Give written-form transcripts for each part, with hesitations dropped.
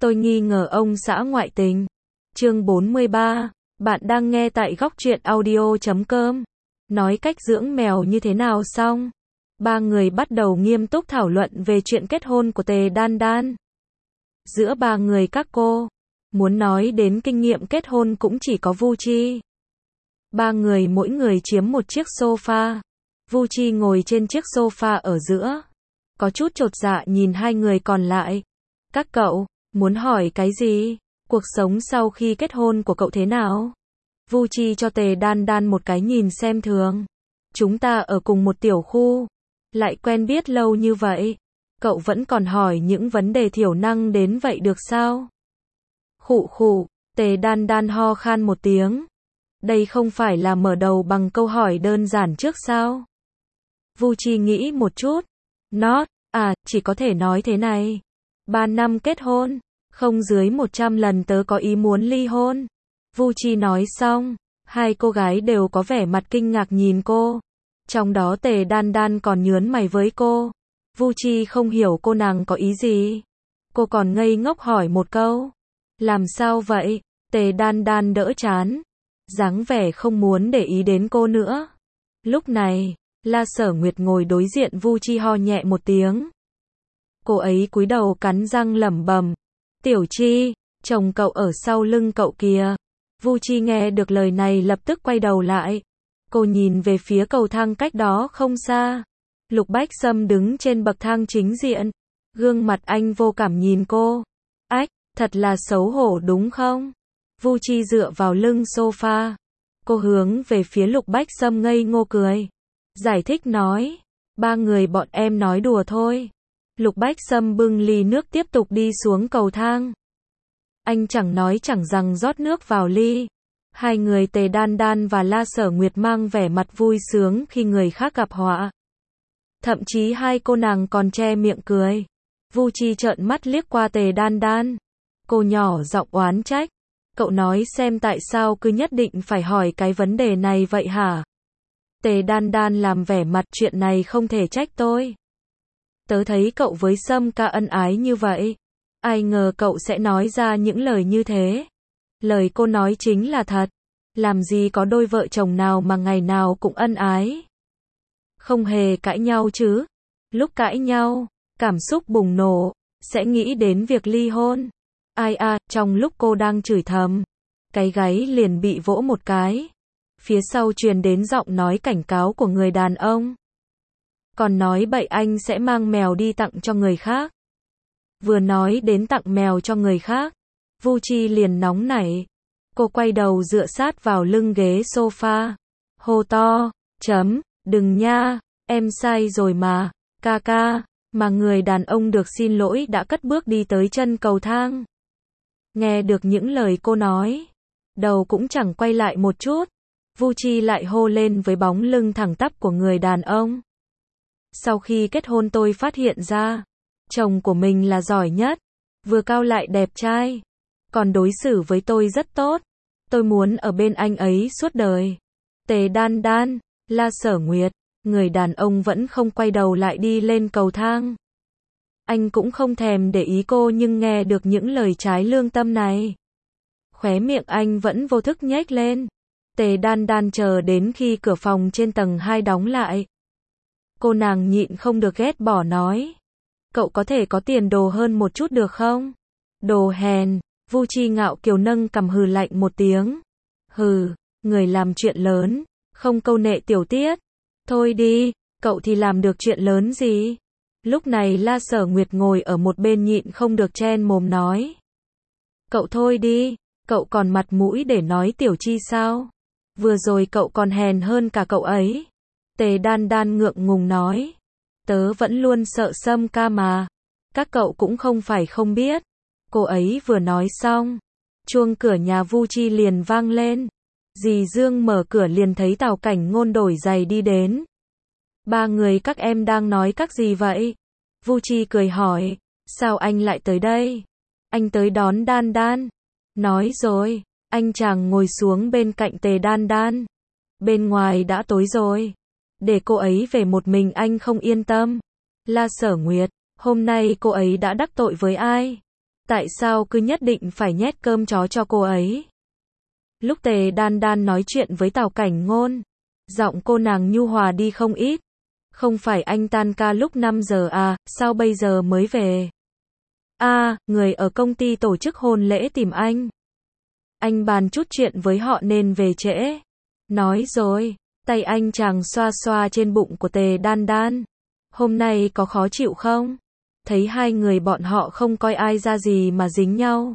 Tôi nghi ngờ ông xã ngoại tình. Chương 43. Bạn đang nghe tại góc truyện audio.com. Nói cách dưỡng mèo như thế nào xong, ba người bắt đầu nghiêm túc thảo luận về chuyện kết hôn của Tề Đan Đan. Giữa ba người các cô, muốn nói đến kinh nghiệm kết hôn cũng chỉ có Vu Chi. Ba người mỗi người chiếm một chiếc sofa. Vu Chi ngồi trên chiếc sofa ở giữa, có chút chột dạ nhìn hai người còn lại. Các cậu, muốn hỏi cái gì? Cuộc sống sau khi kết hôn của cậu thế nào? Vu Chi cho Tề Đan Đan một cái nhìn xem thường. Chúng ta ở cùng một tiểu khu, lại quen biết lâu như vậy, cậu vẫn còn hỏi những vấn đề thiểu năng đến vậy được sao? Khụ khụ, Tề Đan Đan ho khan một tiếng. Đây không phải là mở đầu bằng câu hỏi đơn giản trước sao? Vu Chi nghĩ một chút. Chỉ có thể nói thế này. 3 năm kết hôn, không dưới 100 lần tớ có ý muốn ly hôn. Vu Chi nói xong, hai cô gái đều có vẻ mặt kinh ngạc nhìn cô. Trong đó Tề Đan Đan còn nhớn mày với cô. Vu Chi không hiểu cô nàng có ý gì. Cô còn ngây ngốc hỏi một câu. Làm sao vậy? Tề Đan Đan đỡ chán, dáng vẻ không muốn để ý đến cô nữa. Lúc này, La Sở Nguyệt ngồi đối diện Vu Chi ho nhẹ một tiếng. Cô ấy cúi đầu cắn răng lẩm bẩm. Tiểu Chi, chồng cậu ở sau lưng cậu kìa. Vu Chi nghe được lời này lập tức quay đầu lại. Cô nhìn về phía cầu thang cách đó không xa. Lục Bách Sâm đứng trên bậc thang chính diện. Gương mặt anh vô cảm nhìn cô. Ách, thật là xấu hổ đúng không? Vu Chi dựa vào lưng sofa. Cô hướng về phía Lục Bách Sâm ngây ngô cười. Giải thích nói. Ba người bọn em nói đùa thôi. Lục Bách Sâm bưng ly nước tiếp tục đi xuống cầu thang. Anh chẳng nói chẳng rằng rót nước vào ly. Hai người Tề Đan Đan và La Sở Nguyệt mang vẻ mặt vui sướng khi người khác gặp họa. Thậm chí hai cô nàng còn che miệng cười. Vu Chi trợn mắt liếc qua Tề Đan Đan. Cô nhỏ giọng oán trách. Cậu nói xem tại sao cứ nhất định phải hỏi cái vấn đề này vậy hả? Tề Đan Đan làm vẻ mặt chuyện này không thể trách tôi. Tớ thấy cậu với Sâm ca ân ái như vậy. Ai ngờ cậu sẽ nói ra những lời như thế. Lời cô nói chính là thật. Làm gì có đôi vợ chồng nào mà ngày nào cũng ân ái. Không hề cãi nhau chứ. Lúc cãi nhau, cảm xúc bùng nổ, sẽ nghĩ đến việc ly hôn. Trong lúc cô đang chửi thầm, cái gáy liền bị vỗ một cái. Phía sau truyền đến giọng nói cảnh cáo của người đàn ông. Còn nói bậy anh sẽ mang mèo đi tặng cho người khác. Vừa nói đến tặng mèo cho người khác, Vu Chi liền nóng nảy. Cô quay đầu dựa sát vào lưng ghế sofa. Hô to, đừng nha, em sai rồi mà, ca ca. Mà người đàn ông được xin lỗi đã cất bước đi tới chân cầu thang. Nghe được những lời cô nói, đầu cũng chẳng quay lại một chút. Vu Chi lại hô lên với bóng lưng thẳng tắp của người đàn ông. Sau khi kết hôn tôi phát hiện ra, chồng của mình là giỏi nhất, vừa cao lại đẹp trai, còn đối xử với tôi rất tốt. Tôi muốn ở bên anh ấy suốt đời. Tề Đan Đan, La Sở Nguyệt, người đàn ông vẫn không quay đầu lại đi lên cầu thang. Anh cũng không thèm để ý cô nhưng nghe được những lời trái lương tâm này. Khóe miệng anh vẫn vô thức nhếch lên. Tề Đan Đan chờ đến khi cửa phòng trên tầng 2 đóng lại. Cô nàng nhịn không được ghét bỏ nói. Cậu có thể có tiền đồ hơn một chút được không? Đồ hèn. Vu Chi ngạo kiều nâng cằm hừ lạnh một tiếng. Hừ, người làm chuyện lớn, không câu nệ tiểu tiết. Thôi đi, cậu thì làm được chuyện lớn gì? Lúc này La Sở Nguyệt ngồi ở một bên nhịn không được chen mồm nói. Cậu thôi đi, cậu còn mặt mũi để nói Tiểu Chi sao? Vừa rồi cậu còn hèn hơn cả cậu ấy. Tề Đan Đan ngượng ngùng nói. Tớ vẫn luôn sợ Sâm ca mà. Các cậu cũng không phải không biết. Cô ấy vừa nói xong, chuông cửa nhà Vu Chi liền vang lên. Dì Dương mở cửa liền thấy Tào Cảnh Ngôn đổi giày đi đến. Ba người các em đang nói các gì vậy? Vu Chi cười hỏi. Sao anh lại tới đây? Anh tới đón Đan Đan. Nói rồi, anh chàng ngồi xuống bên cạnh Tề Đan Đan. Bên ngoài đã tối rồi. Để cô ấy về một mình anh không yên tâm. La Sở Nguyệt, hôm nay cô ấy đã đắc tội với ai? Tại sao cứ nhất định phải nhét cơm chó cho cô ấy? Lúc Tề Đan Đan nói chuyện với Tào Cảnh Ngôn, giọng cô nàng nhu hòa đi không ít. Không phải anh tan ca lúc 5 giờ à, sao bây giờ mới về? À, người ở công ty tổ chức hôn lễ tìm anh. Anh bàn chút chuyện với họ nên về trễ. Nói rồi, tay anh chàng xoa xoa trên bụng của Tề Đan Đan. Hôm nay có khó chịu không? Thấy hai người bọn họ không coi ai ra gì mà dính nhau.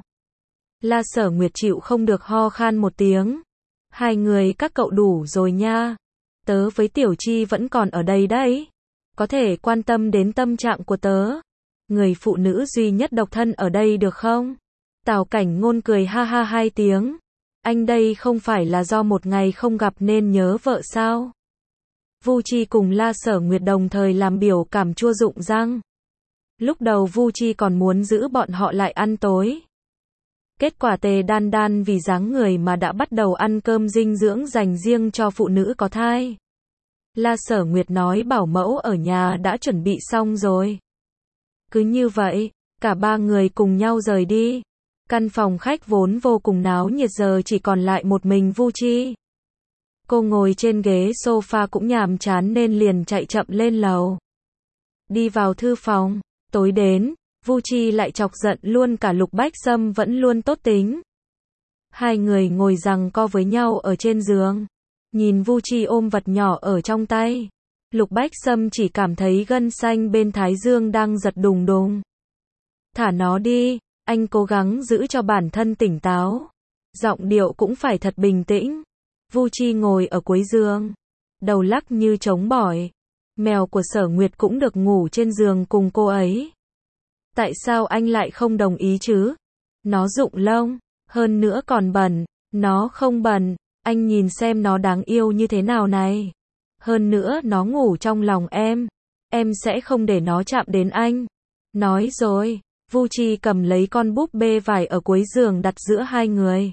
La Sở Nguyệt chịu không được ho khan một tiếng. Hai người các cậu đủ rồi nha. Tớ với Tiểu Chi vẫn còn ở đây đấy. Có thể quan tâm đến tâm trạng của tớ. Người phụ nữ duy nhất độc thân ở đây được không? Tào Cảnh Ngôn cười ha ha hai tiếng. Anh đây không phải là do một ngày không gặp nên nhớ vợ sao? Vu Chi cùng La Sở Nguyệt đồng thời làm biểu cảm chua rụng răng. Lúc đầu Vu Chi còn muốn giữ bọn họ lại ăn tối. Kết quả Tề Đan Đan vì dáng người mà đã bắt đầu ăn cơm dinh dưỡng dành riêng cho phụ nữ có thai. La Sở Nguyệt nói bảo mẫu ở nhà đã chuẩn bị xong rồi. Cứ như vậy, cả ba người cùng nhau rời đi. Căn phòng khách vốn vô cùng náo nhiệt giờ chỉ còn lại một mình Vu Chi. Cô ngồi trên ghế sofa cũng nhàm chán nên liền chạy chậm lên lầu. Đi vào thư phòng, tối đến, Vu Chi lại chọc giận luôn cả Lục Bách Sâm vẫn luôn tốt tính. Hai người ngồi giằng co với nhau ở trên giường. Nhìn Vu Chi ôm vật nhỏ ở trong tay. Lục Bách Sâm chỉ cảm thấy gân xanh bên thái dương đang giật đùng đùng. Thả nó đi, anh cố gắng giữ cho bản thân tỉnh táo. Giọng điệu cũng phải thật bình tĩnh. Vu Chi ngồi ở cuối giường. Đầu lắc như trống bỏi. Mèo của Sở Nguyệt cũng được ngủ trên giường cùng cô ấy. Tại sao anh lại không đồng ý chứ? Nó rụng lông, hơn nữa còn bẩn. Nó không bẩn, anh nhìn xem nó đáng yêu như thế nào này. Hơn nữa nó ngủ trong lòng em sẽ không để nó chạm đến anh. Nói rồi, Vu Chi cầm lấy con búp bê vải ở cuối giường đặt giữa hai người.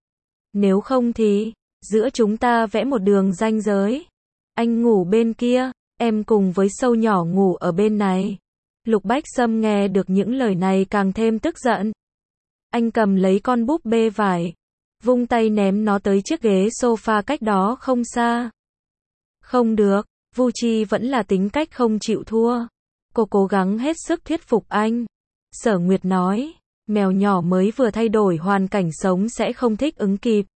Nếu không thì, giữa chúng ta vẽ một đường ranh giới. Anh ngủ bên kia, em cùng với sâu nhỏ ngủ ở bên này. Lục Bách Sâm nghe được những lời này càng thêm tức giận. Anh cầm lấy con búp bê vải, vung tay ném nó tới chiếc ghế sofa cách đó không xa. Không được, Vu Chi vẫn là tính cách không chịu thua. Cô cố gắng hết sức thuyết phục anh. Sở Nguyệt nói, mèo nhỏ mới vừa thay đổi hoàn cảnh sống sẽ không thích ứng kịp.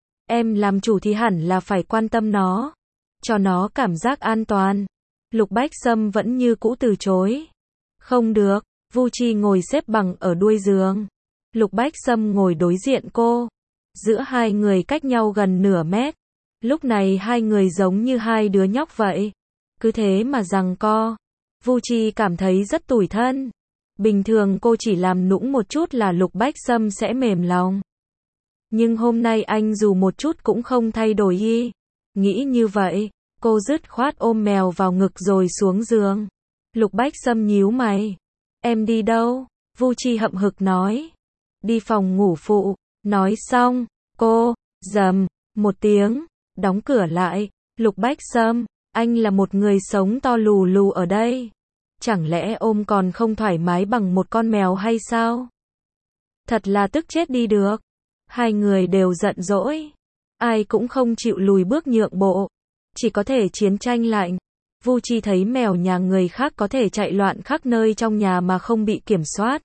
Em làm chủ thì hẳn là phải quan tâm nó, cho nó cảm giác an toàn. Lục Bách Sâm vẫn như cũ từ chối. Không được, Vu Chi ngồi xếp bằng ở đuôi giường. Lục Bách Sâm ngồi đối diện cô. Giữa hai người cách nhau gần nửa mét. Lúc này hai người giống như hai đứa nhóc vậy. Cứ thế mà giằng co. Vu Chi cảm thấy rất tủi thân. Bình thường cô chỉ làm nũng một chút là Lục Bách Sâm sẽ mềm lòng. Nhưng hôm nay anh dù một chút cũng không thay đổi ý. Nghĩ như vậy, cô dứt khoát ôm mèo vào ngực rồi xuống giường. Lục Bách Sâm nhíu mày. Em đi đâu? Vu Chi hậm hực nói. Đi phòng ngủ phụ. Nói xong, cô, rầm, một tiếng, đóng cửa lại. Lục Bách Sâm, anh là một người sống to lù lù ở đây. Chẳng lẽ ôm còn không thoải mái bằng một con mèo hay sao? Thật là tức chết đi được. Hai người đều giận dỗi. Ai cũng không chịu lùi bước nhượng bộ. Chỉ có thể chiến tranh lạnh. Vu Chi thấy mèo nhà người khác có thể chạy loạn khắp nơi trong nhà mà không bị kiểm soát.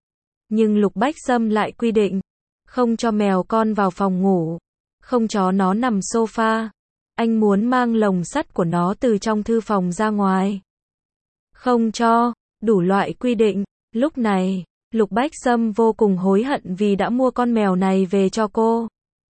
Nhưng Lục Bách Sâm lại quy định. Không cho mèo con vào phòng ngủ. Không cho nó nằm sofa. Anh muốn mang lồng sắt của nó từ trong thư phòng ra ngoài. Không cho, đủ loại quy định. Lúc này, Lục Bách Sâm vô cùng hối hận vì đã mua con mèo này về cho cô.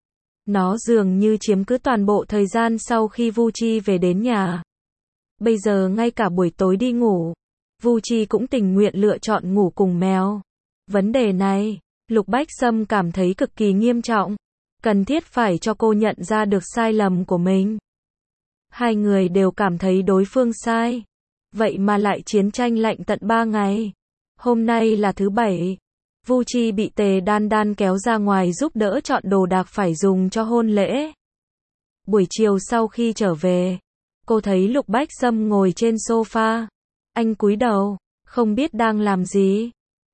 Nó dường như chiếm cứ toàn bộ thời gian sau khi Vu Chi về đến nhà. Bây giờ ngay cả buổi tối đi ngủ, Vu Chi cũng tình nguyện lựa chọn ngủ cùng mèo. Vấn đề này, Lục Bách Sâm cảm thấy cực kỳ nghiêm trọng. Cần thiết phải cho cô nhận ra được sai lầm của mình. Hai người đều cảm thấy đối phương sai. Vậy mà lại chiến tranh lạnh tận 3 ngày. Hôm nay là thứ 7. Vu Chi bị Tề Đan Đan kéo ra ngoài giúp đỡ chọn đồ đạc phải dùng cho hôn lễ. Buổi chiều sau khi trở về, cô thấy Lục Bách Sâm ngồi trên sofa. Anh cúi đầu, không biết đang làm gì.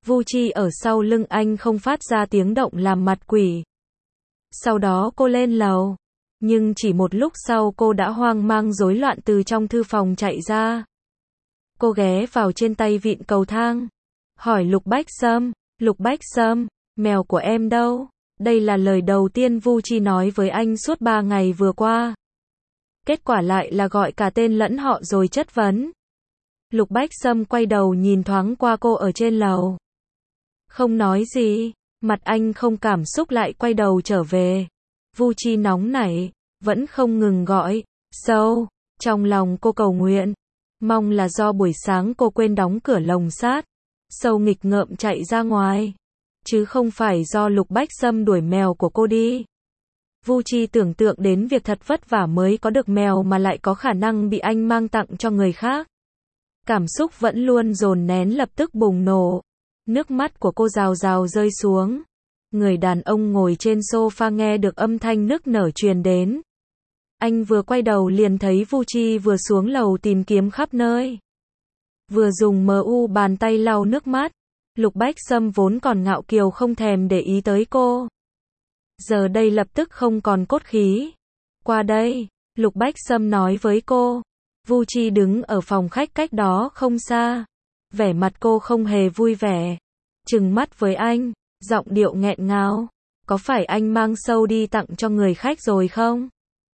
Vu Chi ở sau lưng anh không phát ra tiếng động làm mặt quỷ. Sau đó cô lên lầu. Nhưng chỉ một lúc sau cô đã hoang mang rối loạn từ trong thư phòng chạy ra. Cô ghé vào trên tay vịn cầu thang. Hỏi Lục Bách Sâm, Lục Bách Sâm, mèo của em đâu? Đây là lời đầu tiên Vu Chi nói với anh suốt 3 ngày vừa qua. Kết quả lại là gọi cả tên lẫn họ rồi chất vấn. Lục Bách Sâm quay đầu nhìn thoáng qua cô ở trên lầu. Không nói gì, mặt anh không cảm xúc lại quay đầu trở về. Vu Chi nóng nảy, vẫn không ngừng gọi, sâu, trong lòng cô cầu nguyện. Mong là do buổi sáng cô quên đóng cửa lồng sát. Sâu nghịch ngợm chạy ra ngoài. Chứ không phải do Lục Bách Sâm đuổi mèo của cô đi. Vu Chi tưởng tượng đến việc thật vất vả mới có được mèo mà lại có khả năng bị anh mang tặng cho người khác. Cảm xúc vẫn luôn dồn nén lập tức bùng nổ. Nước mắt của cô rào rào rơi xuống. Người đàn ông ngồi trên sofa nghe được âm thanh nức nở truyền đến. Anh vừa quay đầu liền thấy Vu Chi vừa xuống lầu tìm kiếm khắp nơi. Vừa dùng bàn tay lau nước mắt. Lục Bách Sâm vốn còn ngạo kiều không thèm để ý tới cô. Giờ đây lập tức không còn cốt khí. Qua đây, Lục Bách Sâm nói với cô. Vu Chi đứng ở phòng khách cách đó không xa. Vẻ mặt cô không hề vui vẻ. Trừng mắt với anh, giọng điệu nghẹn ngào. Có phải anh mang sâu đi tặng cho người khách rồi không?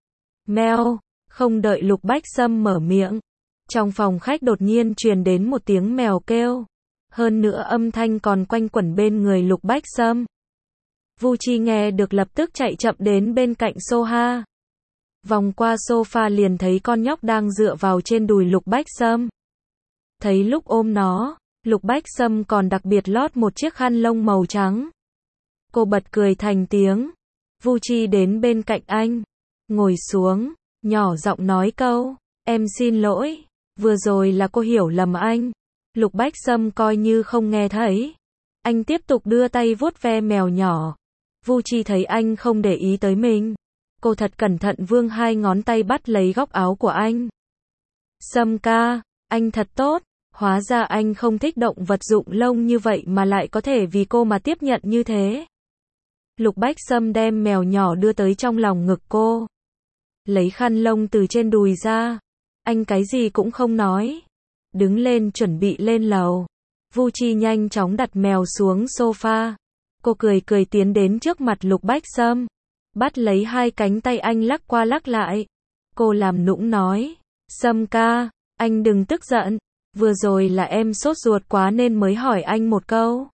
Mèo, không đợi Lục Bách Sâm mở miệng. Trong phòng khách đột nhiên truyền đến một tiếng mèo kêu. Hơn nữa âm thanh còn quanh quẩn bên người Lục Bách Sâm. Vu Chi nghe được lập tức chạy chậm đến bên cạnh sofa. Vòng qua sofa liền thấy con nhóc đang dựa vào trên đùi Lục Bách Sâm. Thấy lúc ôm nó, Lục Bách Sâm còn đặc biệt lót một chiếc khăn lông màu trắng. Cô bật cười thành tiếng. Vu Chi đến bên cạnh anh, ngồi xuống, nhỏ giọng nói câu, em xin lỗi, vừa rồi là cô hiểu lầm anh. Lục Bách Sâm coi như không nghe thấy. Anh tiếp tục đưa tay vuốt ve mèo nhỏ. Vu Chi thấy anh không để ý tới mình. Cô thật cẩn thận vươn 2 ngón tay bắt lấy góc áo của anh. Sâm ca, anh thật tốt. Hóa ra anh không thích động vật dụng lông như vậy mà lại có thể vì cô mà tiếp nhận như thế. Lục Bách Sâm đem mèo nhỏ đưa tới trong lòng ngực cô. Lấy khăn lông từ trên đùi ra. Anh cái gì cũng không nói. Đứng lên chuẩn bị lên lầu. Vu Chi nhanh chóng đặt mèo xuống sofa. Cô cười cười tiến đến trước mặt Lục Bách Sâm. Bắt lấy 2 cánh tay anh lắc qua lắc lại. Cô làm nũng nói. Sâm ca, anh đừng tức giận. Vừa rồi là em sốt ruột quá nên mới hỏi anh một câu.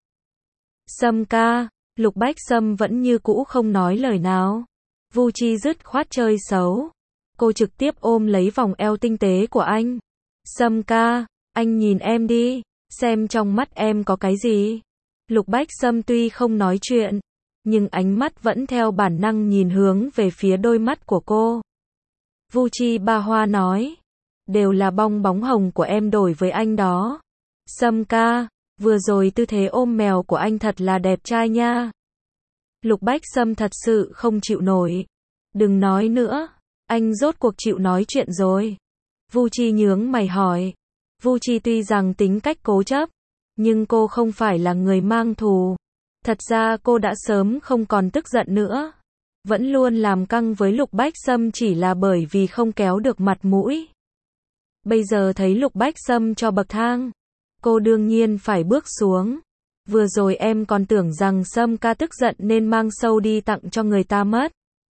Sâm ca, Lục Bách Sâm vẫn như cũ không nói lời nào. Vu Chi dứt khoát chơi xấu. Cô trực tiếp ôm lấy vòng eo tinh tế của anh. Sâm ca, anh nhìn em đi, xem trong mắt em có cái gì. Lục Bách Sâm tuy không nói chuyện, nhưng ánh mắt vẫn theo bản năng nhìn hướng về phía đôi mắt của cô. Vu Chi ba hoa nói, đều là bong bóng hồng của em đổi với anh đó. Sâm ca, vừa rồi tư thế ôm mèo của anh thật là đẹp trai nha. Lục Bách Sâm thật sự không chịu nổi. Đừng nói nữa, anh rốt cuộc chịu nói chuyện rồi. Vu Chi nhướng mày hỏi. Vu Chi tuy rằng tính cách cố chấp, nhưng cô không phải là người mang thù. Thật ra cô đã sớm không còn tức giận nữa. Vẫn luôn làm căng với Lục Bách Sâm chỉ là bởi vì không kéo được mặt mũi. Bây giờ thấy Lục Bách Sâm cho bậc thang, cô đương nhiên phải bước xuống. Vừa rồi em còn tưởng rằng Sâm ca tức giận nên mang sâu đi tặng cho người ta mất.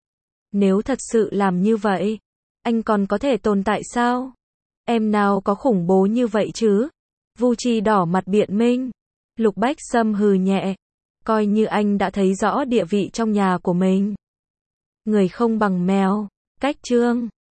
Nếu thật sự làm như vậy, anh còn có thể tồn tại sao? Em nào có khủng bố như vậy chứ? Vu Chi đỏ mặt biện minh. Lục Bách Sâm hừ nhẹ. Coi như anh đã thấy rõ địa vị trong nhà của mình. Người không bằng mèo. Cách chương